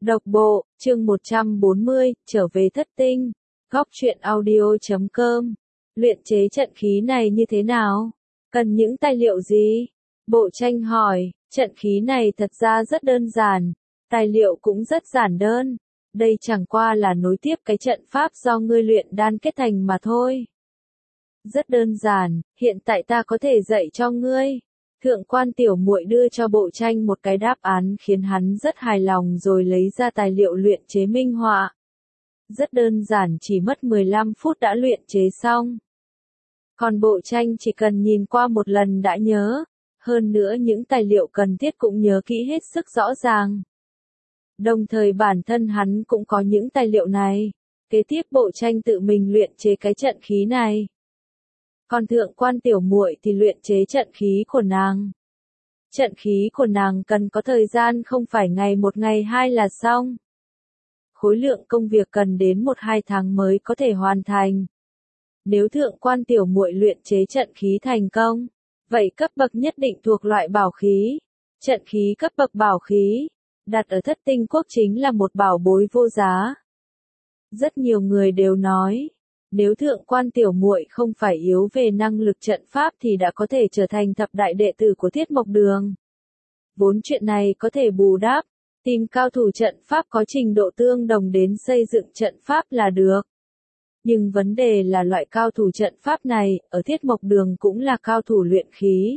Độc bộ, chương 140, trở về thất tinh. Góc truyện audio.com. Luyện chế trận khí này như thế nào? Cần những tài liệu gì? Bộ tranh hỏi, trận khí này thật ra rất đơn giản, tài liệu cũng rất giản đơn. Đây chẳng qua là nối tiếp cái trận pháp do ngươi luyện đan kết thành mà thôi. Rất đơn giản, hiện tại ta có thể dạy cho ngươi. Thượng quan tiểu muội đưa cho bộ tranh một cái đáp án khiến hắn rất hài lòng rồi lấy ra tài liệu luyện chế minh họa. Rất đơn giản, chỉ mất 15 phút đã luyện chế xong. Còn bộ tranh chỉ cần nhìn qua một lần đã nhớ, hơn nữa những tài liệu cần thiết cũng nhớ kỹ hết sức rõ ràng. Đồng thời bản thân hắn cũng có những tài liệu này, kế tiếp bộ tranh tự mình luyện chế cái trận khí này. Còn thượng quan tiểu muội thì luyện chế trận khí của nàng. Trận khí của nàng cần có thời gian không phải ngày một ngày hai là xong. Khối lượng công việc cần đến 1-2 tháng mới có thể hoàn thành. Nếu thượng quan tiểu muội luyện chế trận khí thành công, vậy cấp bậc nhất định thuộc loại bảo khí. Trận khí cấp bậc bảo khí, đặt ở thất tinh quốc chính là một bảo bối vô giá. Rất nhiều người đều nói, nếu thượng quan tiểu muội không phải yếu về năng lực trận pháp thì đã có thể trở thành thập đại đệ tử của Thiết Mộc Đường. Vốn chuyện này có thể bù đắp, tìm cao thủ trận pháp có trình độ tương đồng đến xây dựng trận pháp là được. Nhưng vấn đề là loại cao thủ trận pháp này, ở Thiết Mộc Đường cũng là cao thủ luyện khí.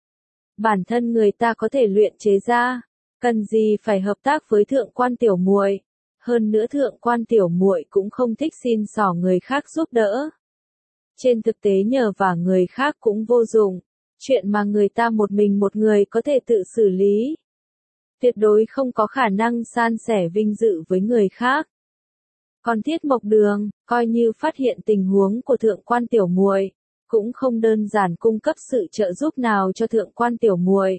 Bản thân người ta có thể luyện chế ra, cần gì phải hợp tác với thượng quan tiểu muội. Hơn nữa thượng quan tiểu muội cũng không thích xin xỏ người khác giúp đỡ. Trên thực tế nhờ vả người khác cũng vô dụng, chuyện mà người ta một mình một người có thể tự xử lý. Tuyệt đối không có khả năng san sẻ vinh dự với người khác. Còn Thiết Mộc Đường, coi như phát hiện tình huống của thượng quan tiểu muội, cũng không đơn giản cung cấp sự trợ giúp nào cho thượng quan tiểu muội.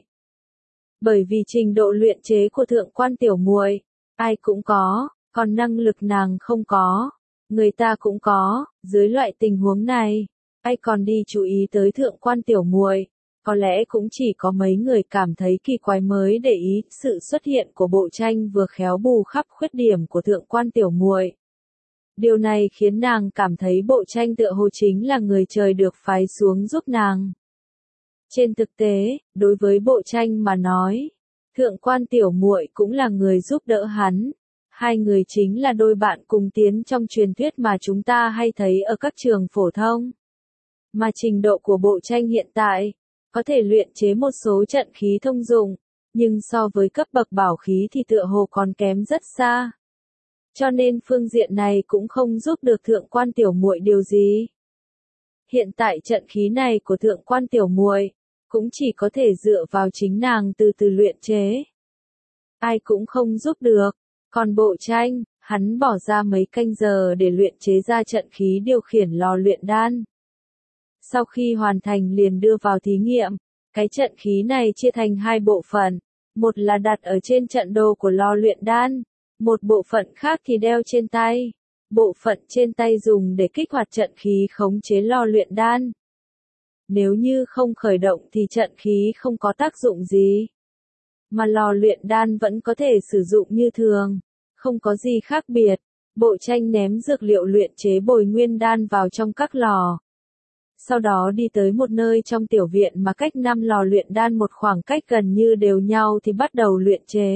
Bởi vì trình độ luyện chế của thượng quan tiểu muội, ai cũng có, còn năng lực nàng không có, người ta cũng có, dưới loại tình huống này, ai còn đi chú ý tới thượng quan tiểu muội, có lẽ cũng chỉ có mấy người cảm thấy kỳ quái mới để ý. Sự xuất hiện của bộ tranh vừa khéo bù khắp khuyết điểm của thượng quan tiểu muội. Điều này khiến nàng cảm thấy bộ tranh tựa hồ chính là người trời được phái xuống giúp nàng. Trên thực tế, đối với bộ tranh mà nói, thượng quan tiểu muội cũng là người giúp đỡ hắn. Hai người chính là đôi bạn cùng tiến trong truyền thuyết mà chúng ta hay thấy ở các trường phổ thông. Mà trình độ của bộ tranh hiện tại, có thể luyện chế một số trận khí thông dụng, nhưng so với cấp bậc bảo khí thì tựa hồ còn kém rất xa. Cho nên phương diện này cũng không giúp được thượng quan tiểu muội điều gì. Hiện tại trận khí này của thượng quan tiểu muội cũng chỉ có thể dựa vào chính nàng từ từ luyện chế. Ai cũng không giúp được. Còn bộ tranh, hắn bỏ ra mấy canh giờ để luyện chế ra trận khí điều khiển lò luyện đan. Sau khi hoàn thành liền đưa vào thí nghiệm, cái trận khí này chia thành hai bộ phận, một là đặt ở trên trận đồ của lò luyện đan, một bộ phận khác thì đeo trên tay. Bộ phận trên tay dùng để kích hoạt trận khí khống chế lò luyện đan. Nếu như không khởi động thì trận khí không có tác dụng gì. Mà lò luyện đan vẫn có thể sử dụng như thường, không có gì khác biệt. Bộ tranh ném dược liệu luyện chế bồi nguyên đan vào trong các lò. Sau đó đi tới một nơi trong tiểu viện mà cách 5 lò luyện đan một khoảng cách gần như đều nhau thì bắt đầu luyện chế.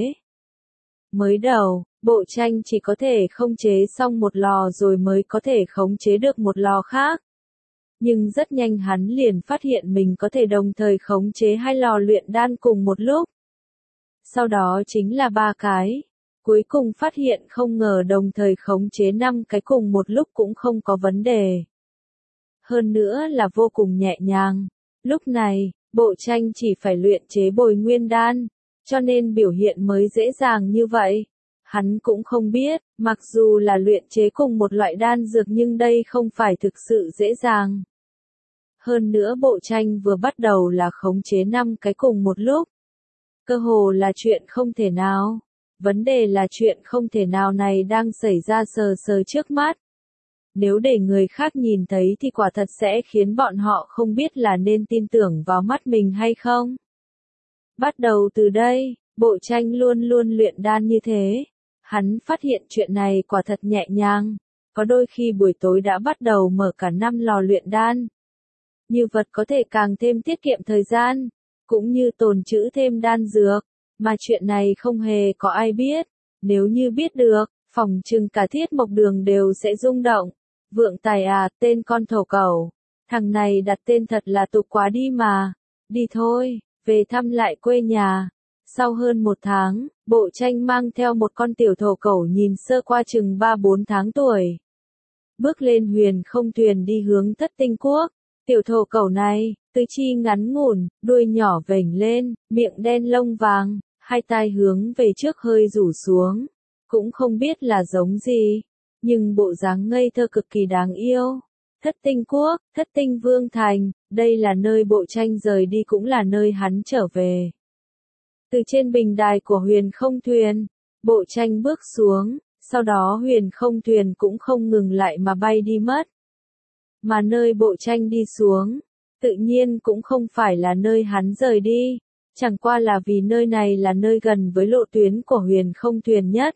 Mới đầu, bộ tranh chỉ có thể khống chế xong một lò rồi mới có thể khống chế được một lò khác. Nhưng rất nhanh hắn liền phát hiện mình có thể đồng thời khống chế 2 lò luyện đan cùng một lúc. Sau đó chính là 3 cái. Cuối cùng phát hiện không ngờ đồng thời khống chế 5 cái cùng một lúc cũng không có vấn đề. Hơn nữa là vô cùng nhẹ nhàng. Lúc này, bộ tranh chỉ phải luyện chế bồi nguyên đan, cho nên biểu hiện mới dễ dàng như vậy. Hắn cũng không biết, mặc dù là luyện chế cùng một loại đan dược nhưng đây không phải thực sự dễ dàng. Hơn nữa bộ tranh vừa bắt đầu là khống chế 5 cái cùng một lúc. Cơ hồ là chuyện không thể nào. Vấn đề là chuyện không thể nào này đang xảy ra sờ sờ trước mắt. Nếu để người khác nhìn thấy thì quả thật sẽ khiến bọn họ không biết là nên tin tưởng vào mắt mình hay không. Bắt đầu từ đây, bộ tranh luôn luôn luyện đan như thế. Hắn phát hiện chuyện này quả thật nhẹ nhàng, có đôi khi buổi tối đã bắt đầu mở cả 5 lò luyện đan. Như vật có thể càng thêm tiết kiệm thời gian, cũng như tồn trữ thêm đan dược, mà chuyện này không hề có ai biết, nếu như biết được, phỏng chừng cả Thiết Mộc Đường đều sẽ rung động. Vượng Tài à, tên con thổ cẩu, thằng này đặt tên thật là tục quá đi mà, đi thôi, về thăm lại quê nhà. Sau hơn 1 tháng, Bộ Tranh mang theo một con tiểu thổ cẩu nhìn sơ qua chừng 3-4 tháng tuổi. Bước lên huyền không thuyền đi hướng Thất Tinh Quốc. Tiểu thổ cẩu này, tứ chi ngắn ngủn, đuôi nhỏ vểnh lên, miệng đen lông vàng, hai tai hướng về trước hơi rủ xuống. Cũng không biết là giống gì, nhưng bộ dáng ngây thơ cực kỳ đáng yêu. Thất Tinh Quốc, Thất Tinh Vương Thành, đây là nơi Bộ Tranh rời đi cũng là nơi hắn trở về. Từ trên bình đài của huyền không thuyền, Bộ Tranh bước xuống, sau đó huyền không thuyền cũng không ngừng lại mà bay đi mất. Mà nơi Bộ Tranh đi xuống, tự nhiên cũng không phải là nơi hắn rời đi, chẳng qua là vì nơi này là nơi gần với lộ tuyến của huyền không thuyền nhất.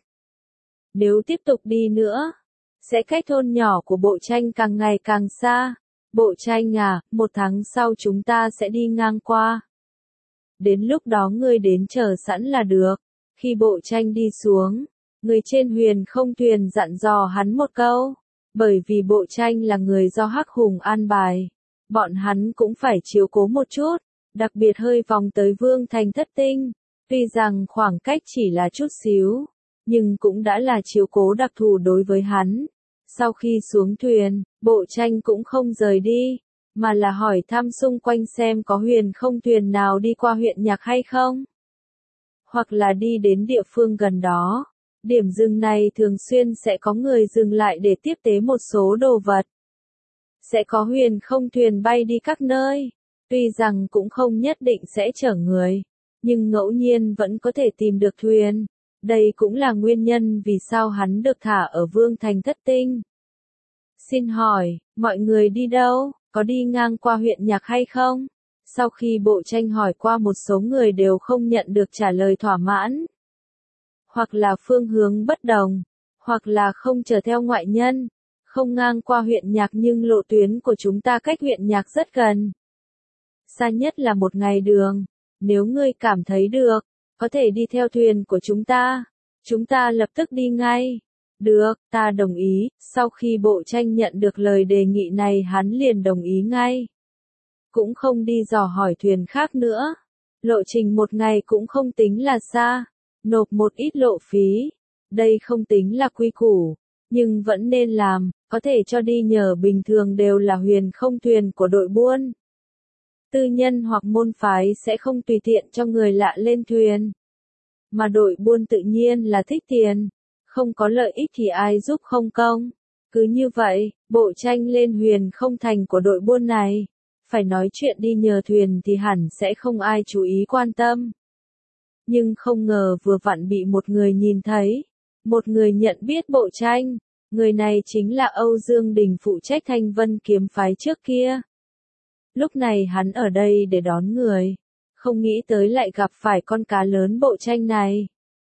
Nếu tiếp tục đi nữa, sẽ cách thôn nhỏ của Bộ Tranh càng ngày càng xa. Bộ Tranh à, 1 tháng sau chúng ta sẽ đi ngang qua. Đến lúc đó ngươi đến chờ sẵn là được. Khi Bộ Tranh đi xuống, người trên huyền không thuyền dặn dò hắn một câu. Bởi vì Bộ Tranh là người do Hắc Hùng an bài, bọn hắn cũng phải chiếu cố một chút, đặc biệt hơi vòng tới Vương Thành Thất Tinh. Tuy rằng khoảng cách chỉ là chút xíu, nhưng cũng đã là chiếu cố đặc thù đối với hắn. Sau khi xuống thuyền, Bộ Tranh cũng không rời đi, mà là hỏi thăm xung quanh xem có huyền không thuyền nào đi qua huyện Nhạc hay không. Hoặc là đi đến địa phương gần đó. Điểm dừng này thường xuyên sẽ có người dừng lại để tiếp tế một số đồ vật. Sẽ có huyền không thuyền bay đi các nơi. Tuy rằng cũng không nhất định sẽ chở người, nhưng ngẫu nhiên vẫn có thể tìm được thuyền. Đây cũng là nguyên nhân vì sao hắn được thả ở Vương Thành Thất Tinh. Xin hỏi, mọi người đi đâu, có đi ngang qua huyện Nhạc hay không? Sau khi Bộ Tranh hỏi qua một số người đều không nhận được trả lời thỏa mãn. Hoặc là phương hướng bất đồng, hoặc là không chở theo ngoại nhân, không ngang qua huyện Nhạc nhưng lộ tuyến của chúng ta cách huyện Nhạc rất gần. Xa nhất là 1 ngày đường, nếu ngươi cảm thấy được, có thể đi theo thuyền của chúng ta lập tức đi ngay. Được, ta đồng ý. Sau khi Bộ Tranh nhận được lời đề nghị này hắn liền đồng ý ngay. Cũng không đi dò hỏi thuyền khác nữa. Lộ trình 1 ngày cũng không tính là xa. Nộp một ít lộ phí. Đây không tính là quy củ, nhưng vẫn nên làm, có thể cho đi nhờ bình thường đều là huyền không thuyền của đội buôn. Tư nhân hoặc môn phái sẽ không tùy tiện cho người lạ lên thuyền. Mà đội buôn tự nhiên là thích tiền. Không có lợi ích thì ai giúp không công. Cứ như vậy, Bộ Tranh lên huyền không thành của đội buôn này. Phải nói chuyện đi nhờ thuyền thì hẳn sẽ không ai chú ý quan tâm. Nhưng không ngờ vừa vặn bị một người nhìn thấy. Một người nhận biết Bộ Tranh. Người này chính là Âu Dương Đình phụ trách Thanh Vân kiếm phái trước kia. Lúc này hắn ở đây để đón người. Không nghĩ tới lại gặp phải con cá lớn Bộ Tranh này.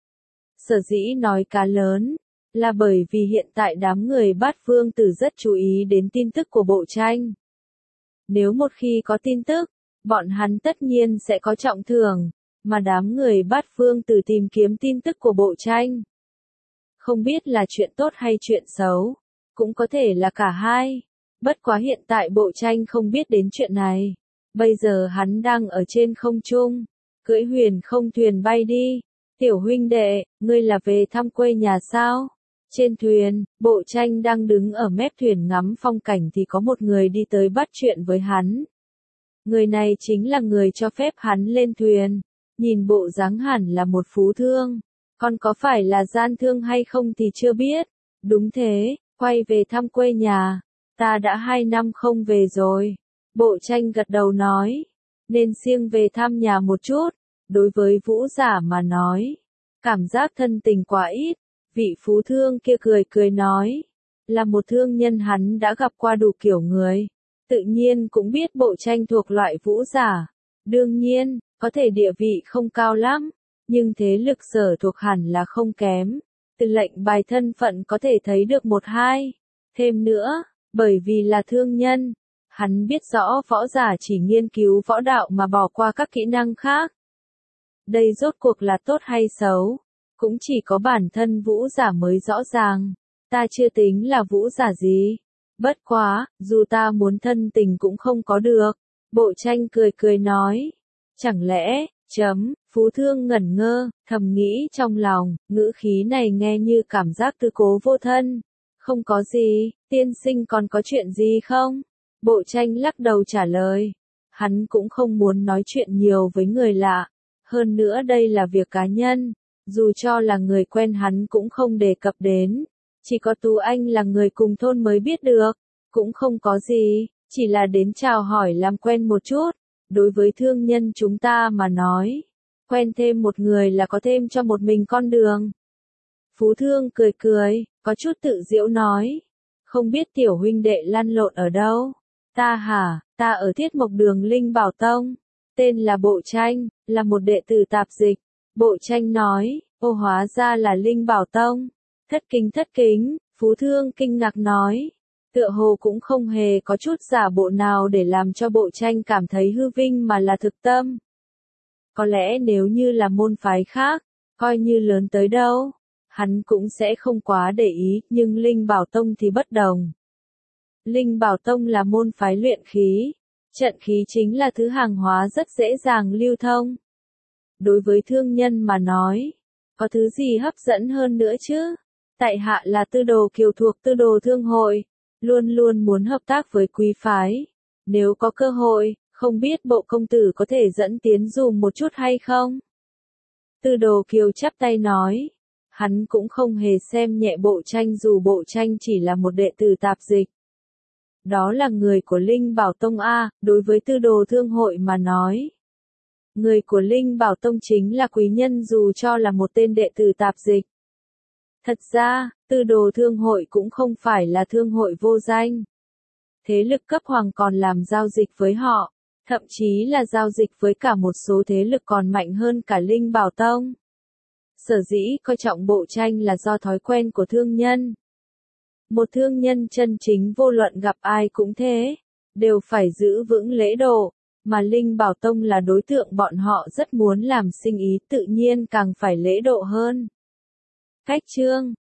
Sở dĩ nói cá lớn, là bởi vì hiện tại đám người Bát Vương Tử rất chú ý đến tin tức của Bộ Tranh. Nếu một khi có tin tức, bọn hắn tất nhiên sẽ có trọng thưởng, mà đám người Bát Vương Tử tìm kiếm tin tức của Bộ Tranh. Không biết là chuyện tốt hay chuyện xấu, cũng có thể là cả hai. Bất quá hiện tại Bộ Tranh không biết đến chuyện này. Bây giờ hắn đang ở trên không trung, cưỡi huyền không thuyền bay đi. Tiểu huynh đệ, ngươi là về thăm quê nhà sao? Trên thuyền, Bộ Tranh đang đứng ở mép thuyền ngắm phong cảnh thì có một người đi tới bắt chuyện với hắn. Người này chính là người cho phép hắn lên thuyền. Nhìn bộ dáng hẳn là một phú thương. Còn có phải là gian thương hay không thì chưa biết. Đúng thế, quay về thăm quê nhà. Ta đã 2 năm không về rồi. Bộ Tranh gật đầu nói. Nên siêng về thăm nhà một chút. Đối với Vũ Giả mà nói, cảm giác thân tình quá ít. Vị phú thương kia cười cười nói. Là một thương nhân hắn đã gặp qua đủ kiểu người. Tự nhiên cũng biết Bộ Tranh thuộc loại Vũ Giả. Đương nhiên, có thể địa vị không cao lắm. Nhưng thế lực sở thuộc hẳn là không kém. từ lệnh bài thân phận có thể thấy được một hai. Thêm nữa, bởi vì là thương nhân, hắn biết rõ võ giả chỉ nghiên cứu võ đạo mà bỏ qua các kỹ năng khác. Đây rốt cuộc là tốt hay xấu, cũng chỉ có bản thân vũ giả mới rõ ràng. Ta chưa tính là vũ giả gì. Bất quá, dù ta muốn thân tình cũng không có được. Bộ tranh cười cười nói. Chẳng lẽ, Phú Thương ngẩn ngơ, thầm nghĩ trong lòng, ngữ khí này nghe như cảm giác tư cố vô thân. Không có gì, tiên sinh còn có chuyện gì không? Bộ tranh lắc đầu trả lời. Hắn cũng không muốn nói chuyện nhiều với người lạ. Hơn nữa đây là việc cá nhân. Dù cho là người quen hắn cũng không đề cập đến. Chỉ có Tú Anh là người cùng thôn mới biết được. Cũng không có gì, chỉ là đến chào hỏi làm quen một chút. Đối với thương nhân chúng ta mà nói, quen thêm một người là có thêm cho một mình con đường. Phú Thương cười cười, có chút tự giễu nói. Không biết tiểu huynh đệ lăn lộn ở đâu? Ta hả, ta ở Thiết Mộc Đường Linh Bảo Tông. Tên là Bộ Tranh, là một đệ tử tạp dịch. Bộ Tranh nói, ô hóa ra là Linh Bảo Tông. Thất kính, Phú Thương kinh ngạc nói. Tựa hồ cũng không hề có chút giả bộ nào để làm cho Bộ Tranh cảm thấy hư vinh mà là thực tâm. Có lẽ nếu như là môn phái khác, coi như lớn tới đâu, hắn cũng sẽ không quá để ý, nhưng Linh Bảo Tông thì bất đồng. Linh Bảo Tông là môn phái luyện khí, trận khí chính là thứ hàng hóa rất dễ dàng lưu thông. Đối với thương nhân mà nói, có thứ gì hấp dẫn hơn nữa chứ? Tại hạ là Tư Đồ Kiều thuộc Tư Đồ Thương hội, luôn luôn muốn hợp tác với quý phái. Nếu có cơ hội, không biết Bộ công tử có thể dẫn tiến dùm một chút hay không? Tư Đồ Kiều chắp tay nói. Hắn cũng không hề xem nhẹ Bộ Tranh dù Bộ Tranh chỉ là một đệ tử tạp dịch. Đó là người của Linh Bảo Tông A, đối với Tư Đồ Thương hội mà nói. Người của Linh Bảo Tông chính là quý nhân dù cho là một tên đệ tử tạp dịch. Thật ra, Tư Đồ Thương hội cũng không phải là thương hội vô danh. Thế lực cấp hoàng còn làm giao dịch với họ, thậm chí là giao dịch với cả một số thế lực còn mạnh hơn cả Linh Bảo Tông. Sở dĩ coi trọng Bộ Tranh là do thói quen của thương nhân. Một thương nhân chân chính vô luận gặp ai cũng thế, đều phải giữ vững lễ độ, mà Linh Bảo Tông là đối tượng bọn họ rất muốn làm sinh ý tự nhiên càng phải lễ độ hơn. Cách chương